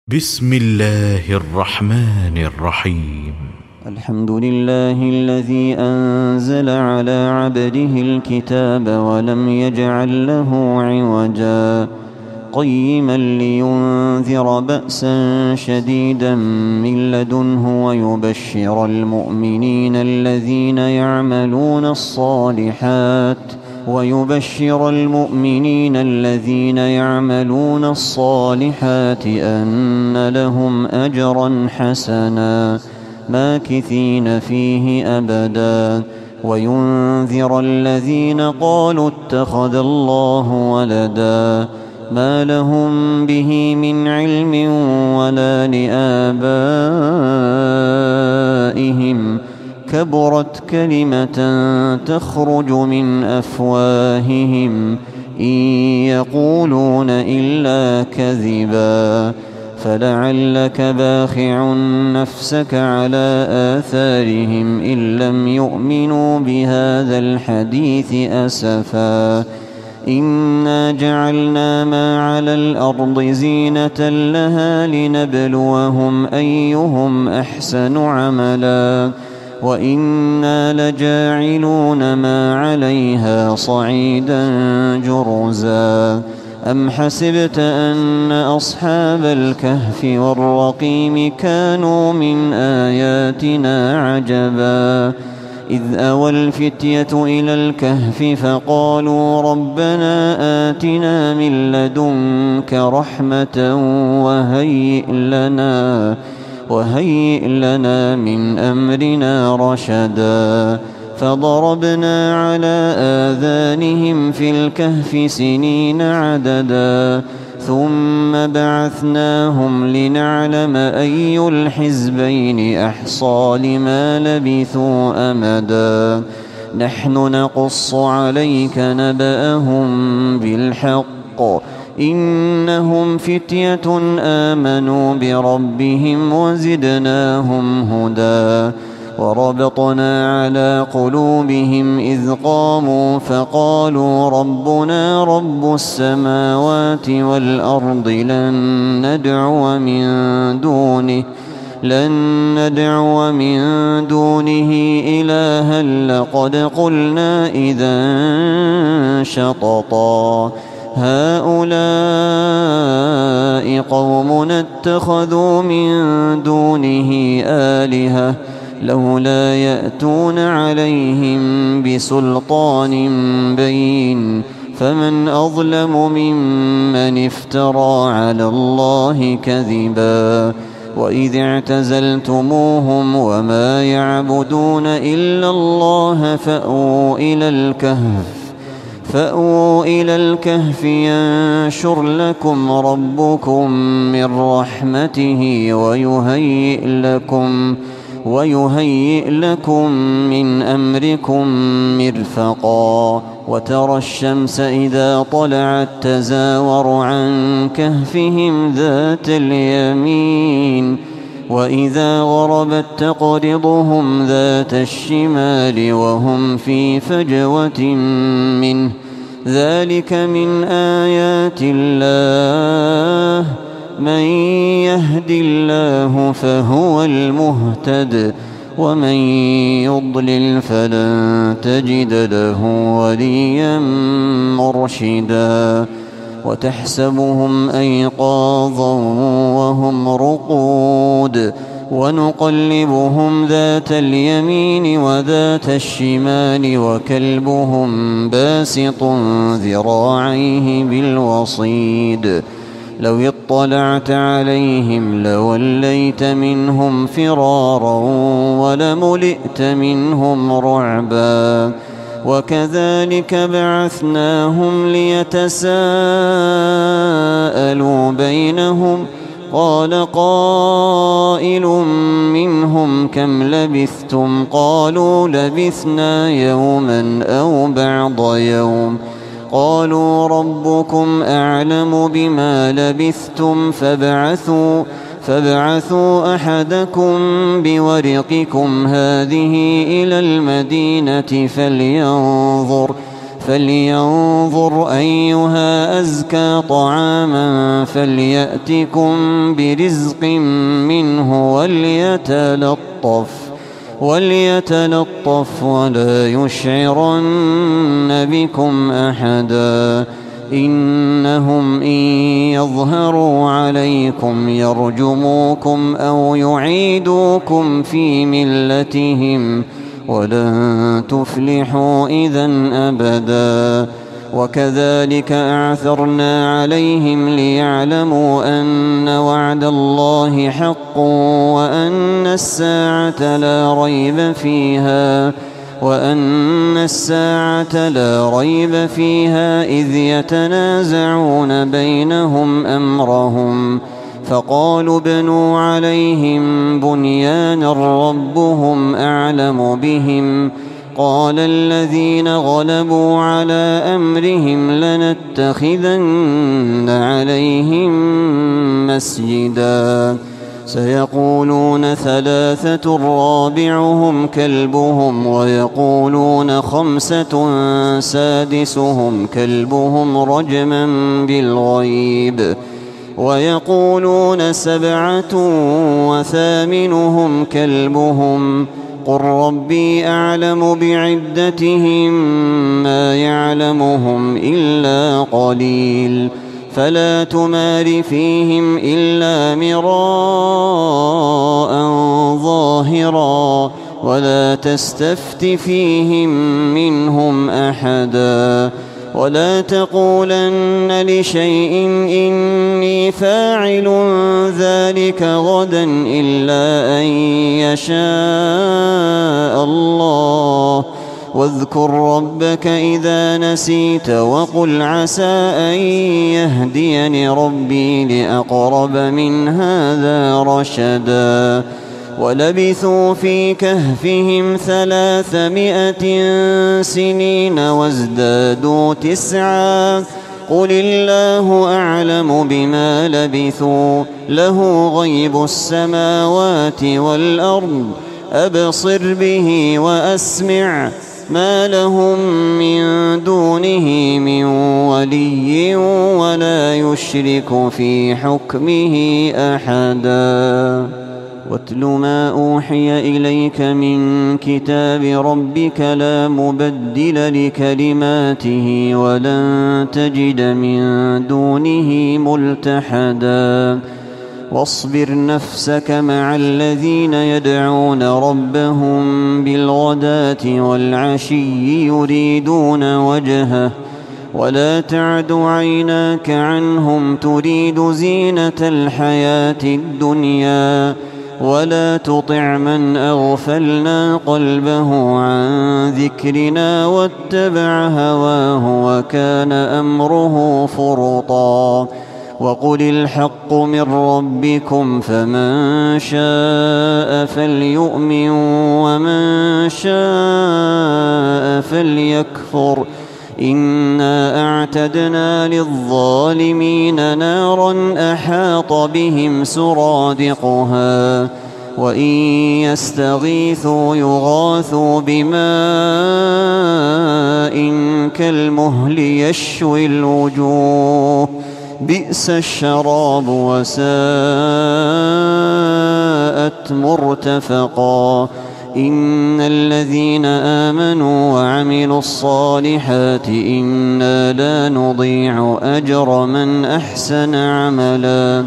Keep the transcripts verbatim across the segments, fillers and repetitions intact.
بسم الله الرحمن الرحيم. الحمد لله الذي أنزل على عبده الكتاب ولم يجعل له عوجا قيما لينذر بأسا شديدا من لدنه ويبشر المؤمنين الذين يعملون الصالحات ويبشر المؤمنين الذين يعملون الصالحات أن لهم أجرا حسنا ماكثين فيه أبدا وينذر الذين قالوا اتخذ الله ولدا ما لهم به من علم ولا لآبائهم كبرت كلمة تخرج من أفواههم إن يقولون إلا كذبا فلعلك باخع نفسك على آثارهم إن لم يؤمنوا بهذا الحديث أسفا إنا جعلنا ما على الأرض زينة لها لنبلوهم أيهم أحسن عملا وإنا لجاعلون ما عليها صعيدا جرزا أم حسبت أن أصحاب الكهف والرقيم كانوا من آياتنا عجبا إذ أوى الفتية إلى الكهف فقالوا ربنا آتنا من لدنك رحمة وهيئ لنا وهيئ لنا من أمرنا رشدا فضربنا على آذانهم في الكهف سنين عددا ثم بعثناهم لنعلم أي الحزبين أحصى لما لبثوا أمدا نحن نقص عليك نبأهم بالحق إنهم فتية آمنوا بربهم وزدناهم هدى وربطنا على قلوبهم إذ قاموا فقالوا ربنا رب السماوات والأرض لن ندعو من دونه لن ندعو من دونه إلها لقد قلنا إذا شططا هؤلاء قومنا اتخذوا من دونه آلهة لولا يأتون عليهم بسلطان بين فمن أظلم ممن افترى على الله كذبا وإذ اعتزلتموهم وما يعبدون إلا الله فأووا إلى الكهف فأووا إلى الكهف ينشر لكم ربكم من رحمته ويهيئ لكم ويهيئ لكم من أمركم مرفقا وترى الشمس إذا طلعت تزاور عن كهفهم ذات اليمين وإذا غربت تقرضهم ذات الشمال وهم في فجوة منه ذلك من آيات الله من يهد الله فهو المهتد ومن يضلل فلن تجد له وليا مرشدا وتحسبهم أيقاظا وهم رقود ونقلبهم ذات اليمين وذات الشمال وكلبهم باسط ذراعيه بالوصيد لو اطلعت عليهم لوليت منهم فرارا ولملئت منهم رعبا وكذلك بعثناهم ليتساءلوا بينهم قال قائل منهم كم لبثتم قالوا لبثنا يوما أو بعض يوم قالوا ربكم أعلم بما لبثتم فابعثوا فابعثوا أحدكم بورقكم هذه إلى المدينة فلينظر فلينظر أيها أزكى طعاما فليأتكم برزق منه وليتلطف وليتلطف ولا يشعرن بكم أحدا إنهم إن يظهروا عليكم يرجموكم أو يعيدوكم في ملتهم ولن تفلحوا إذن أبدا وكذلك أعثرنا عليهم ليعلموا أن وعد الله حق وأن الساعة لا ريب فيها وأن الساعة لا ريب فيها إذ يتنازعون بينهم أمرهم فقالوا ابنوا عليهم بنيانا ربهم أعلم بهم قال الذين غلبوا على أمرهم لنتخذن عليهم مسجدا سيقولون ثلاثة رابعهم كلبهم ويقولون خمسة سادسهم كلبهم رجما بالغيب ويقولون سبعة وثامنهم كلبهم قل ربي أعلم بعدتهم ما يعلمهم إلا قليل فلا تمار فيهم إلا مراء ظاهرا ولا تستفت فيهم منهم أحدا ولا تقولن لشيء إني فاعل ذلك غدا إلا أن يشاء الله واذكر ربك إذا نسيت وقل عسى أن يهديني ربي لأقرب من هذا رشدا ولبثوا في كهفهم ثلاثمائة سنين وازدادوا تسعا قل الله أعلم بما لبثوا له غيب السماوات والأرض أبصر به وأسمع ما لهم من دونه من ولي ولا يشرك في حكمه أحدا واتل ما أوحي إليك من كتاب ربك لا مبدل لكلماته ولن تجد من دونه ملتحدا واصبر نفسك مع الذين يدعون ربهم بالغداة والعشي يريدون وجهه ولا تعد عيناك عنهم تريد زينة الحياة الدنيا ولا تطع من أغفلنا قلبه عن ذكرنا واتبع هواه وكان أمره فرطا وقل الحق من ربكم فمن شاء فليؤمن ومن شاء فليكفر إنا أعتدنا للظالمين نارا أحاط بهم سرادقها وإن يستغيثوا يغاثوا بماء كالمهل يشوي الوجوه بئس الشراب وساءت مرتفقا إن الذين آمنوا وعملوا الصالحات إنا لا نضيع أجر من أحسن عملا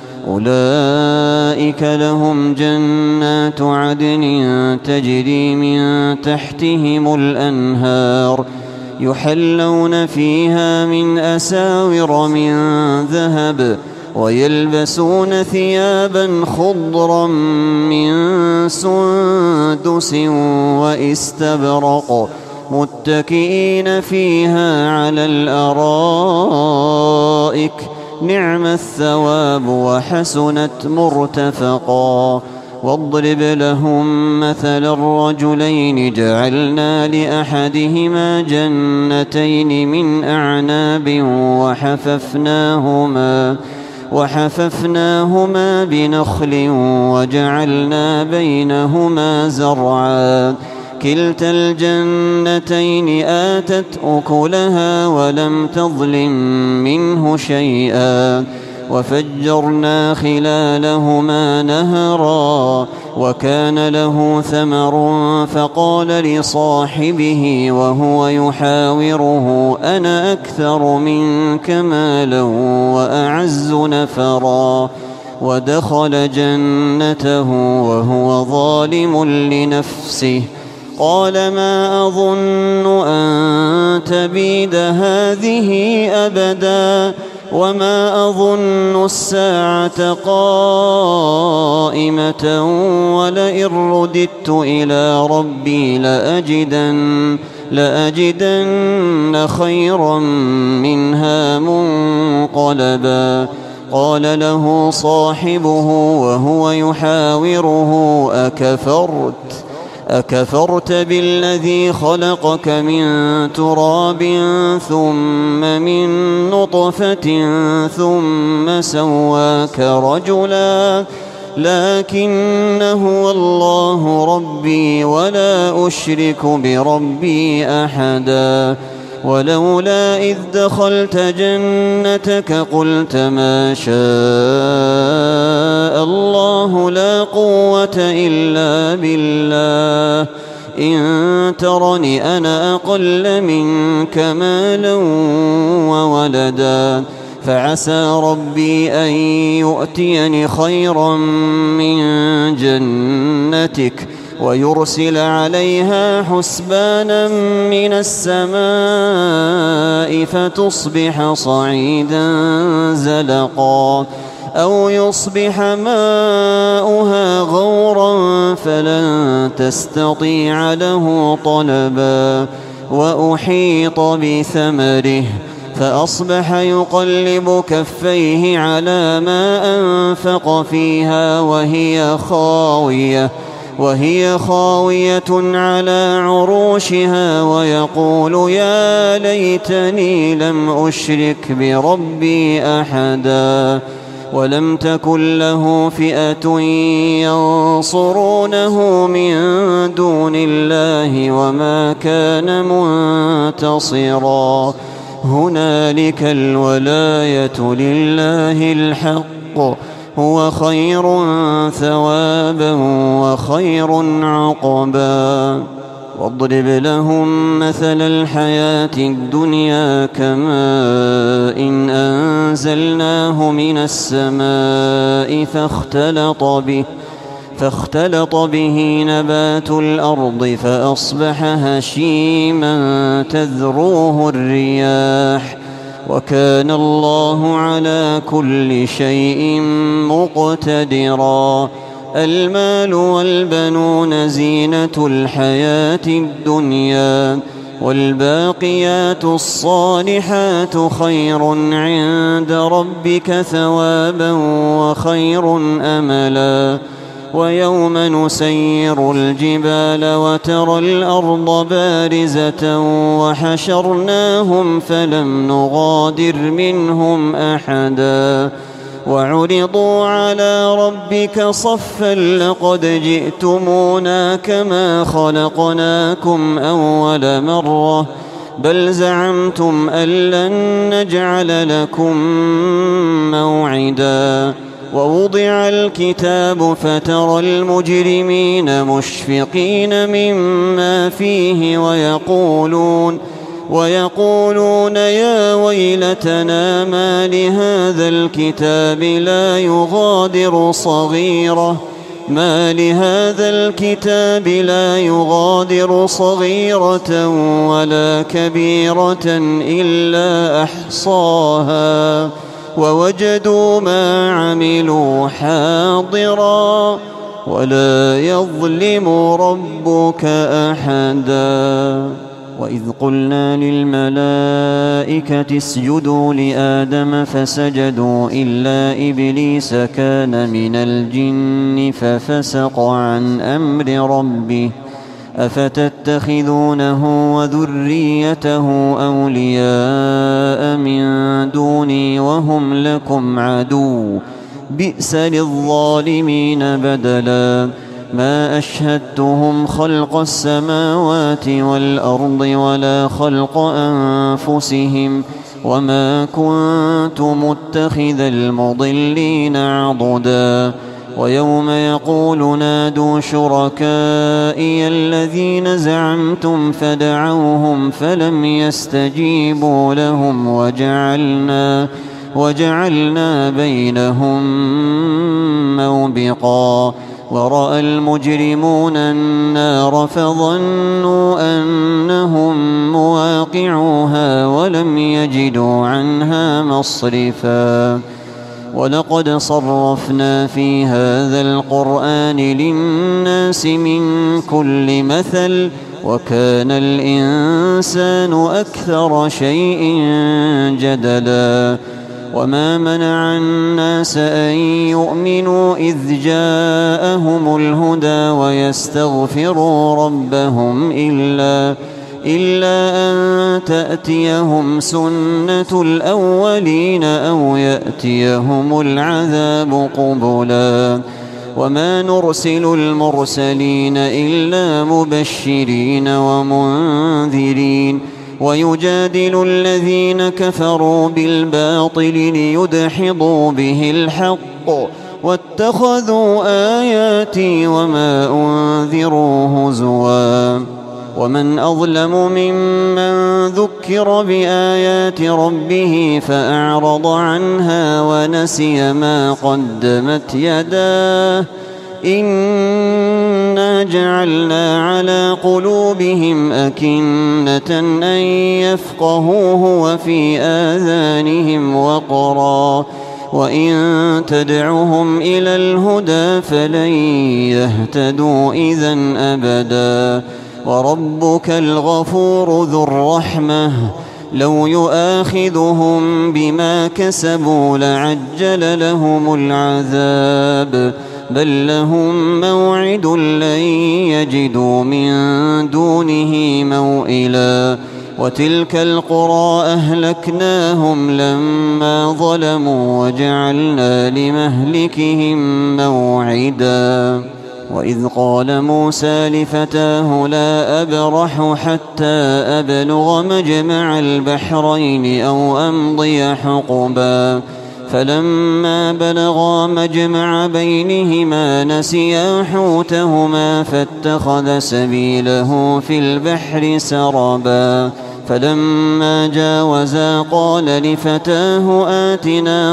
أولئك لهم جنات عدن تجري من تحتهم الأنهار يحلون فيها من أساور من ذهب ويلبسون ثيابا خضرا من سندس واستبرق متكئين فيها على الأرائك نعم الثواب وحسنت مرتفقا واضرب لهم مثل الرجلين جعلنا لأحدهما جنتين من أعناب وحففناهما وحففناهما بنخل وجعلنا بينهما زرعا كلتا الجنتين آتت أكلها ولم تظلم منه شيئا وفجرنا خلالهما نهرا وكان له ثمر فقال لصاحبه وهو يحاوره أنا أكثر منك مالا وأعز نفرا ودخل جنته وهو ظالم لنفسه قال ما أظن أن تبيد هذه أبدا وما أظن الساعة قائمة ولئن رددت إلى ربي لأجدن, لأجدن خيرا منها منقلبا قال له صاحبه وهو يحاوره أكفرت أكفرت بالذي خلقك من تراب ثم من نطفة ثم سواك رجلا لكن هو الله ربي ولا أشرك بربي أحدا ولولا إذ دخلت جنتك قلت ما شاء الله لا قوة إلا بالله إن ترني أنا أقل منك مالا وولدا فعسى ربي أن يؤتيني خيرا من جنتك ويرسل عليها حسبانا من السماء فتصبح صعيدا زلقا أو يصبح ماؤها غورا فلن تستطيع له طلبا وأحيط بثمره فأصبح يقلب كفيه على ما أنفق فيها وهي خاوية وهي خاوية على عروشها ويقول يا ليتني لم أشرك بربي أحدا ولم تكن له فئة ينصرونه من دون الله وما كان منتصرا هنالك الولاية لله الحق هو خير ثوابا وخير عقبا واضرب لهم مثل الحياة الدنيا كماء إن أنزلناه من السماء فاختلط به فاختلط به نبات الأرض فأصبح هشيما تذروه الرياح وكان الله على كل شيء مقتدرا المال والبنون زينة الحياة الدنيا والباقيات الصالحات خير عند ربك ثوابا وخير أملا ويوم نسير الجبال وترى الأرض بارزة وحشرناهم فلم نغادر منهم أحدا وعرضوا على ربك صفا لقد جئتمونا كما خلقناكم أول مرة بل زعمتم أن لن نجعل لكم موعدا ووضع الكتاب فترى المجرمين مشفقين مما فيه ويقولون ويقولون يا ويلتنا ما لهذا الكتاب لا يغادر صغيرة ما لهذا الكتاب لا يغادر صغيرة ولا كبيرة إلا أحصاها ووجدوا ما عملوا حاضرا ولا يظلم ربك أحدا وإذ قلنا للملائكة اسجدوا لآدم فسجدوا إلا إبليس كان من الجن ففسق عن أمر ربه أفتتخذونه وذريته أولياء من دوني وهم لكم عدو بئس للظالمين بدلا ما أشهدتهم خلق السماوات والأرض ولا خلق أنفسهم وما كنت متخذ المضلين عضدا ويوم يقول نادوا شركائي الذين زعمتم فدعوهم فلم يستجيبوا لهم وجعلنا وجعلنا بينهم موبقا ورأى المجرمون النار فظنوا أنهم مواقعوها ولم يجدوا عنها مصرفا ولقد صرفنا في هذا القرآن للناس من كل مثل وكان الإنسان أكثر شيء جدلا وما منع الناس أن يؤمنوا إذ جاءهم الهدى ويستغفروا ربهم إلا إلا أن تأتيهم سنة الأولين أو يأتيهم العذاب قبلا وما نرسل المرسلين إلا مبشرين ومنذرين ويجادل الذين كفروا بالباطل ليدحضوا به الحق واتخذوا آياتي وما أنذروا هزوا ومن أظلم ممن ذكر بآيات ربه فأعرض عنها ونسي ما قدمت يداه إنا جعلنا على قلوبهم أكنة أن يفقهوه وفي آذانهم وقرا وإن تدعهم إلى الهدى فلن يهتدوا إذن أبدا وربك الغفور ذو الرحمة لو يؤاخذهم بما كسبوا لعجل لهم العذاب بل لهم موعد لن يجدوا من دونه موئلا وتلك القرى أهلكناهم لما ظلموا وجعلنا لمهلكهم موعدا وإذ قال موسى لفتاه لا أبرح حتى أبلغ مجمع البحرين أو أمضي حقبا فلما بلغا مجمع بينهما نسيا حوتهما فاتخذ سبيله في البحر سربا فلما جاوزا قال لفتاه آتنا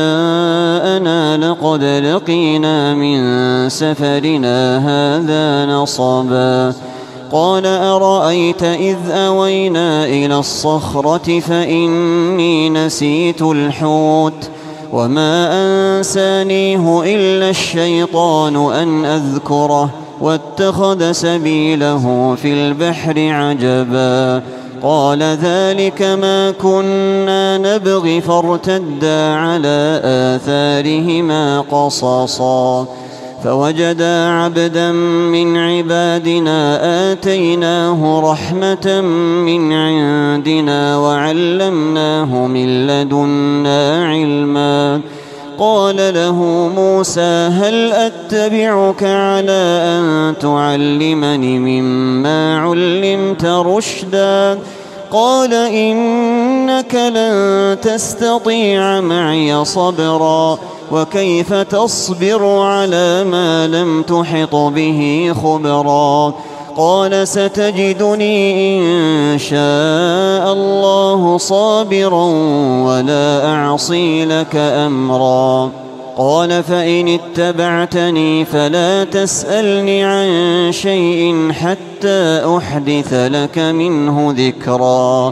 غداءنا لقد لقينا من سفرنا هذا نصبا قال أرأيت إذ أوينا إلى الصخرة فإني نسيت الحوت وما أنسانيه إلا الشيطان أن أذكره واتخذ سبيله في البحر عجبا قال ذلك ما كنا نبغي فارتدا على آثارهما قصصا فوجدا عبدا من عبادنا آتيناه رحمة من عندنا وعلمناه من لدنا علما قال له موسى هل أتبعك على أن تعلمني مما علمت رشدا قال إنك لن تستطيع معي صبرا وكيف تصبر على ما لم تحط به خبرا قال ستجدني إن شاء الله صابرا ولا أعصي لك أمرا قال فإن اتبعتني فلا تسألني عن شيء حتى أحدث لك منه ذكرا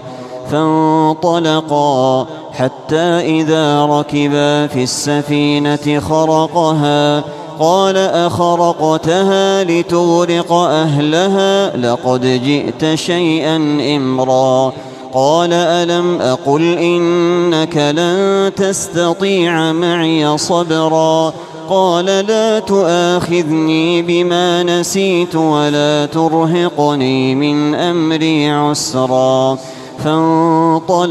فانطلقا حتى إذا ركبا في السفينة خرقها قال أخرقتها لتغرق أهلها لقد جئت شيئا إمرا قال ألم أقل إنك لن تستطيع معي صبرا قال لا تؤاخذني بما نسيت ولا ترهقني من أمري عسرا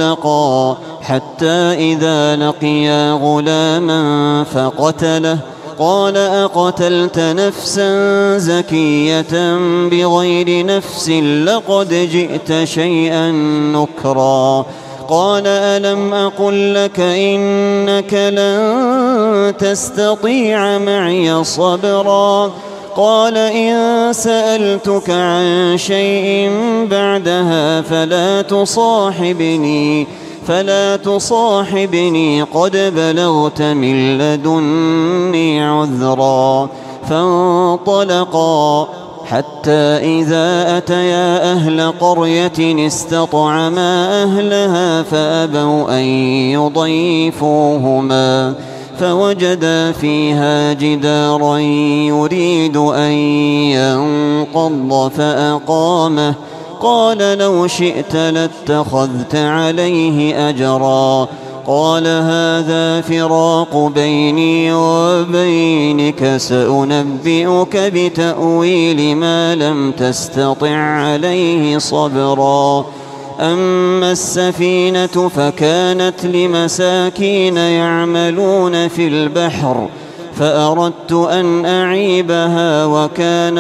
فانطلقا حتى إذا لقيا غلاما فقتله قال أقتلت نفسا زكية بغير نفس لقد جئت شيئا نكرا قال ألم أقل لك إنك لن تستطيع معي صبرا قال إن سألتك عن شيء بعدها فلا تصاحبني فلا تصاحبني قد بلغت من لدني عذرا فانطلقا حتى إذا أتيا أهل قرية استطعما أهلها فأبوا أن يضيفوهما فوجدا فيها جدارا يريد أن ينقض فأقامه قال لو شئت لاتخذت عليه أجرا قال هذا فراق بيني وبينك سأنبئك بتأويل ما لم تستطع عليه صبرا أما السفينة فكانت لمساكين يعملون في البحر فأردت أن أعيبها وكان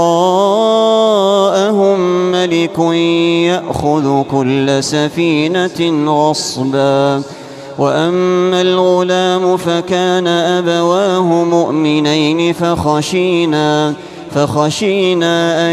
وراءهم ملك يأخذ كل سفينة غصبا وأما الغلام فكان أبواه مؤمنين فخشينا فخشينا أن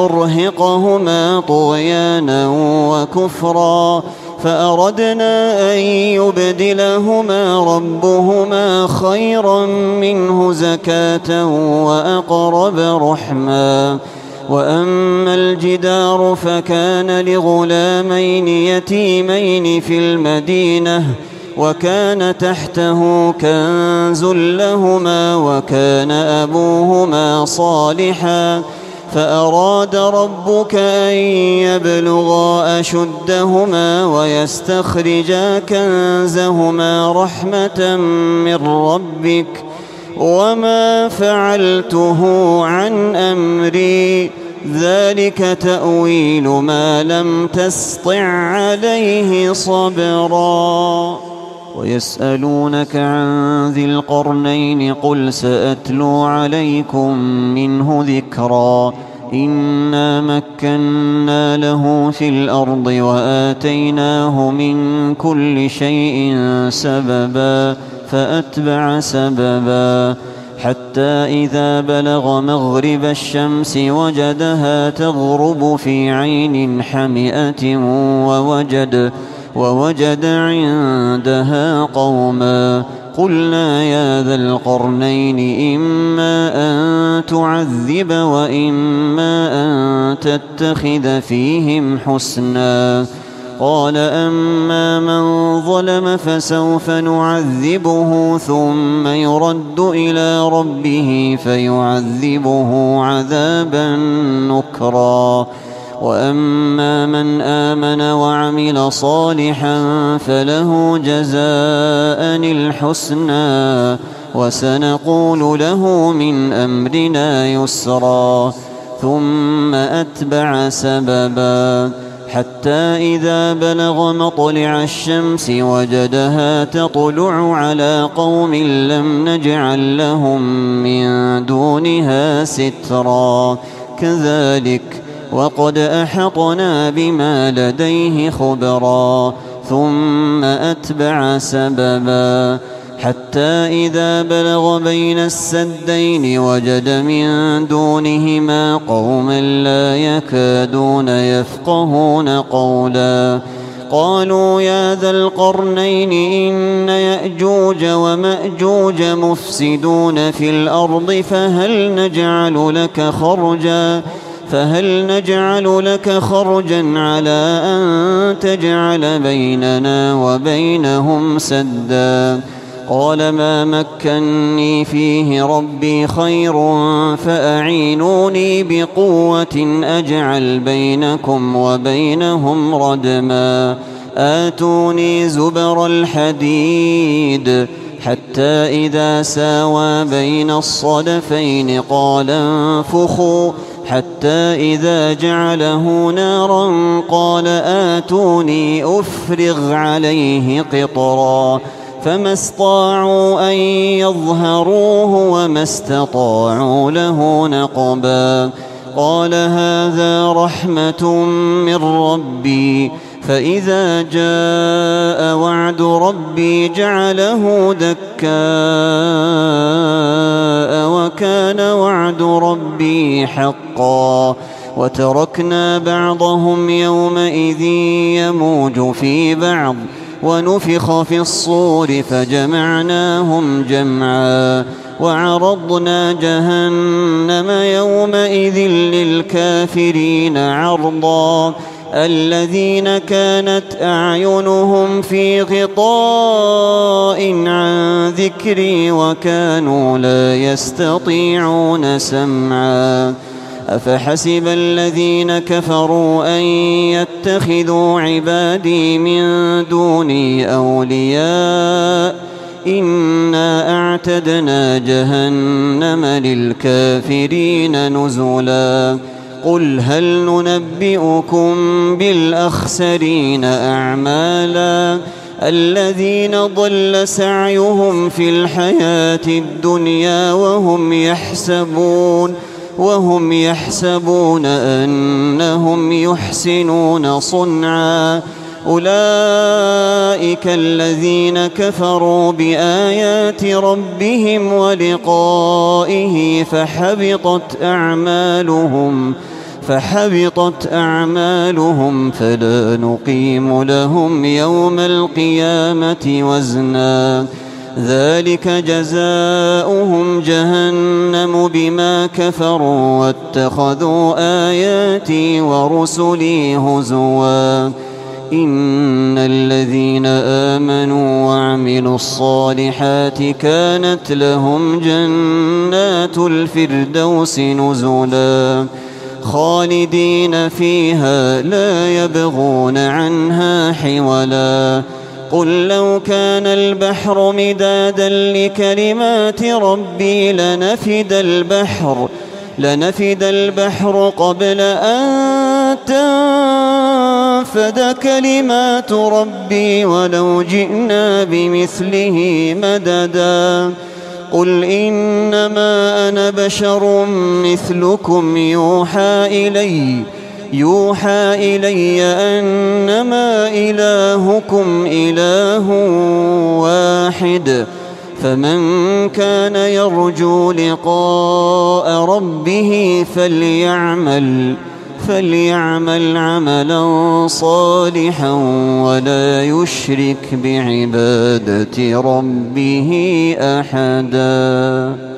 يرهقهما طغيانا وكفرا فأردنا أن يبدلهما ربهما خيرا منه زكاة وأقرب رحما وأما الجدار فكان لغلامين يتيمين في المدينة وكان تحته كنز لهما وكان أبوهما صالحا فأراد ربك أن يبلغا أشدهما ويستخرجا كنزهما رحمة من ربك وما فعلته عن أمري ذلك تأويل ما لم تسطع عليه صبرا ويسألونك عن ذي القرنين قل سأتلو عليكم منه ذكرا إنا مكنا له في الأرض وآتيناه من كل شيء سببا فأتبع سببا حتى إذا بلغ مغرب الشمس وجدها تغرب في عين حمئة ووجد ووجد عندها قوما قلنا يا ذا القرنين إما أن تعذب وإما أن تتخذ فيهم حسنا قال أما من ظلم فسوف نعذبه ثم يرد إلى ربه فيعذبه عذابا نكرا وأما من آمن وعمل صالحا فله جزاء الحسنى وسنقول له من أمرنا يسرا ثم أتبع سببا حتى إذا بلغ مطلع الشمس وجدها تطلع على قوم لم نجعل لهم من دونها سترا كذلك وقد أحطنا بما لديه خبرا ثم أتبع سببا حتى إذا بلغ بين السدين وجد من دونهما قوما لا يكادون يفقهون قولا قالوا يا ذا القرنين إن يأجوج ومأجوج مفسدون في الأرض فهل نجعل لك خرجا فهل نجعل لك خرجا على أن تجعل بيننا وبينهم سدا قال ما مكني فيه ربي خير فأعينوني بقوة أجعل بينكم وبينهم ردما آتوني زبر الحديد حتى إذا ساوى بين الصدفين قال انفخوا حتى إذا جعله نارا قال آتوني أفرغ عليه قطرا فما استطاعوا أن يظهروه وما استطاعوا له نقبا قال هذا رحمة من ربي فإذا جاء وعد ربي جعله دكاء وكان وعد ربي حقا وتركنا بعضهم يومئذ يموج في بعض ونفخ في الصور فجمعناهم جمعا وعرضنا جهنم يومئذ للكافرين عرضا الذين كانت أعينهم في غطاء عن ذكري وكانوا لا يستطيعون سمعا أفحسب الذين كفروا أن يتخذوا عبادي من دوني أولياء إنا أعتدنا جهنم للكافرين نزلا قل هل ننبئكم بالأخسرين أعمالا الذين ضل سعيهم في الحياة الدنيا وهم يحسبون وهم يحسبون أنهم يحسنون صنعا أولئك الذين كفروا بآيات ربهم ولقائه فحبطت أعمالهم فحبطت أعمالهم فلا نقيم لهم يوم القيامة وزنا ذلك جزاؤهم جهنم بما كفروا واتخذوا آياتي ورسلي هزوا إن الذين آمنوا وعملوا الصالحات كانت لهم جنات الفردوس نزلا خالدين فيها لا يبغون عنها حولا قل لو كان البحر مدادا لكلمات ربي لنفد البحر لنفد البحر قبل أن تنفد كلمات ربي ولو جئنا بمثله مددا قل إنما أنا بشر مثلكم يوحى إلي يوحى إلي أنما إلهكم إله واحد فمن كان يرجو لقاء ربه فليعمل فليعمل عملا صالحا ولا يشرك بعبادة ربه أحدا.